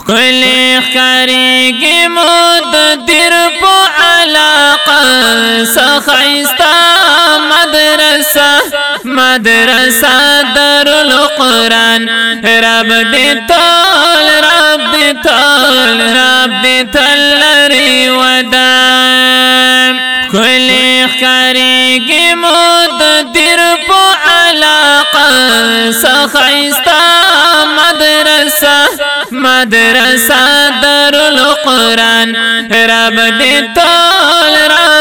کلی خریگی مود در پو علاقہ سخیستا مدرسہ دارالقرآن رب دی تول لری ودان کلی خریگی مود در پو علاقہ سخیستا مدرسہ دارالقرآن رب دی تول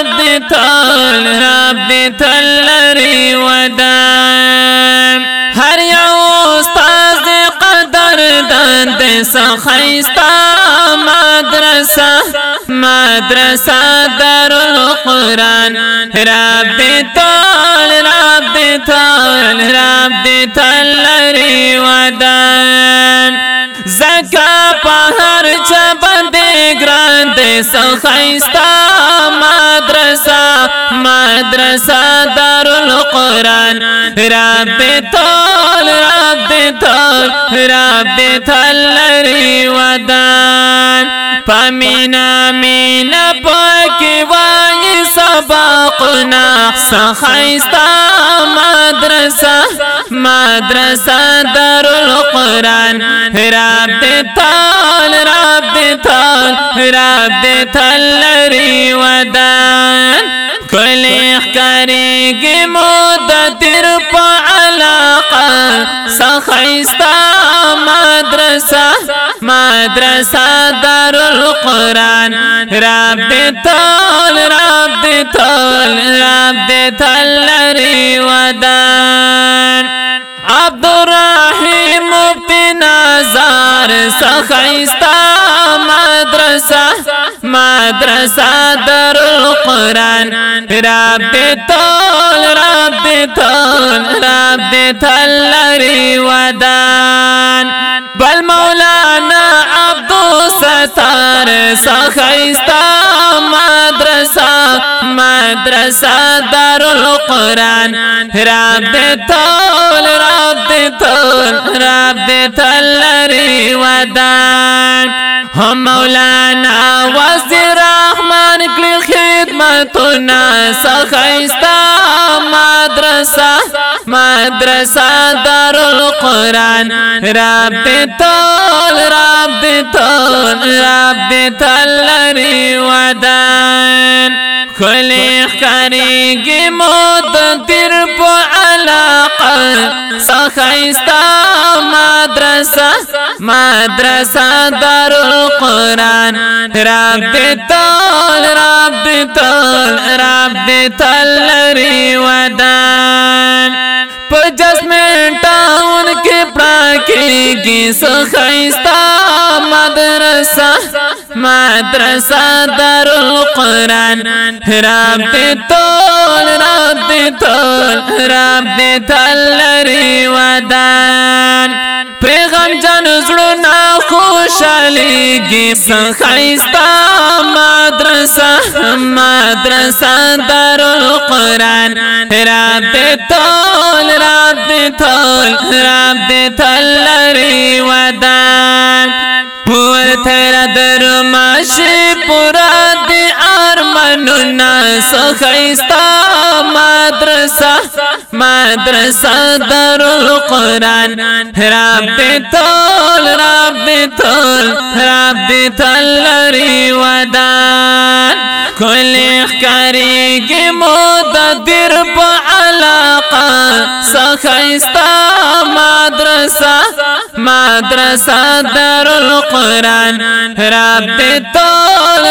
لری ودان ہر یو استاذ قدر دند سخیستا مدرسہ دارالقرآن رب دی تول لری ودان زکا پہر چبندے گراند سخیستا مدرسہ دارالقرآن رب تول لری ودان پمینا مینا پاکی وائی سباقنا سخیستا مدرسہ دارالقرآن رب تول لری ودان کلی خریگی مود در پو علاقہ سخیستا مدرسہ دارالقرآن رب تول لری ودان عبدالرحیم مفتی نازار سخیستا مدرسہ دارالقرآن رب تول لری ودان بل مولانا عبدالستار سخیستا مدرسہ دارالقرآن رب تول لری ودان ہم مولانا وزیر رحمان کی خدمتنا سخیستا مدرسہ دارالقرآن رب تول لری ودان کلی خریگی مود در پو علاقہ سخیستا مدرسہ دارالقرآن رب تول لری ودان پجسمن ٹاؤن کے پراکی گی سخیستا مدرسہ دارالقرآن رب تول لری ودان پیغام جان زڑنا خوشحالی گی سخیستا مدرسہ دارالقرآن رب تول لری ودان تیرا درماشی پورا دی آرمانونا سخیستا مدرسہ دارالقرآن رب تول لری ودان کلی خریگی مود در پو علاقہ سخیستا مدرسہ دارالقرآن رب تول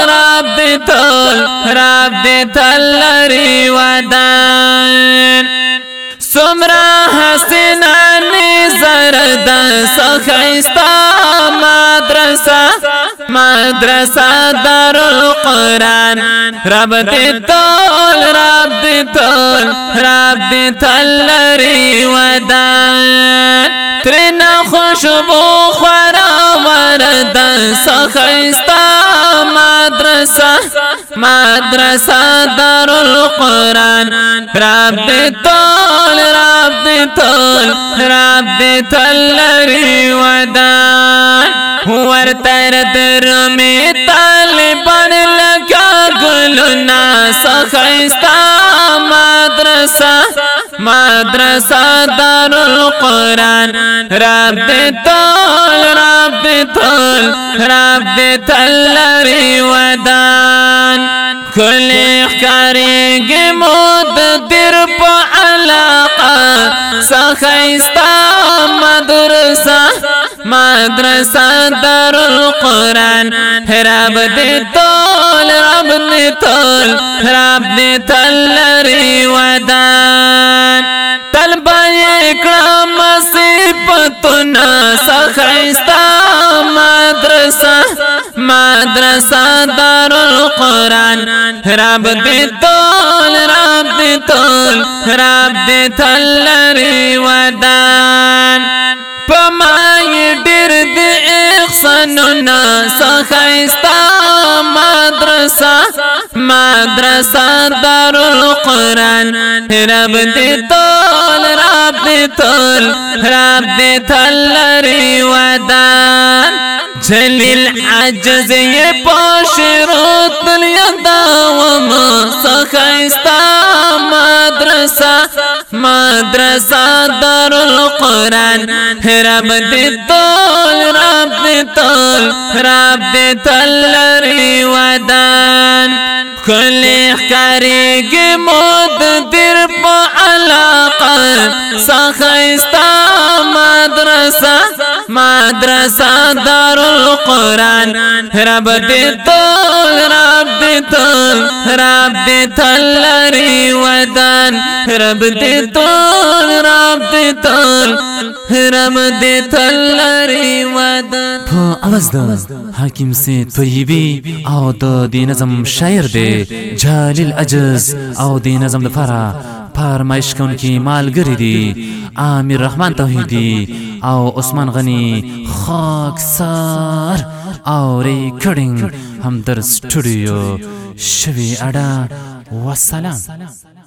لری ودان سمرا حسنانی زرد سخیستا مدرسہ دارالقرآن رب تول لری ودان ترنا خوشبو خورا ورد سخیستا مدرسہ دارالقرآن رب تول تل رابط لري ودان ورتر در میں طالبان لگا گلنا سخیستا مدرسہ دار القرآن رابط لري ودان کل اخکاری گی مود در پا علاقہ سخیستا مدرسہ دار القرآن رابط لري ودان طلبہ اکرام صفتنا سخیستا مدرسہ دار القرآن رابط لري ودان پمائی ڈر دی احساننا سخیستا مدرسہ دار القرآن رابط لري ودان جلیل عجز یہ پاشروت لیدا وما سخیستا مدرسہ دار القرآن رابط لري ودان کل اخکاری گی مود در پا علاقہ سخیستا مدرسہ دار القرآن رابط لري ودان رابط لري ودان آواز دا حاکم سے طیبی او دا دی نظم شاعر دے جلیل عجز او دی نظم دفارا فرمائش کن کی مالگری دی عامر رحمان توحیدی او عثمان غنی خاکسار او ریکارڈنگ ہمدرد اسٹوڈیو شوی اڈا والسلام.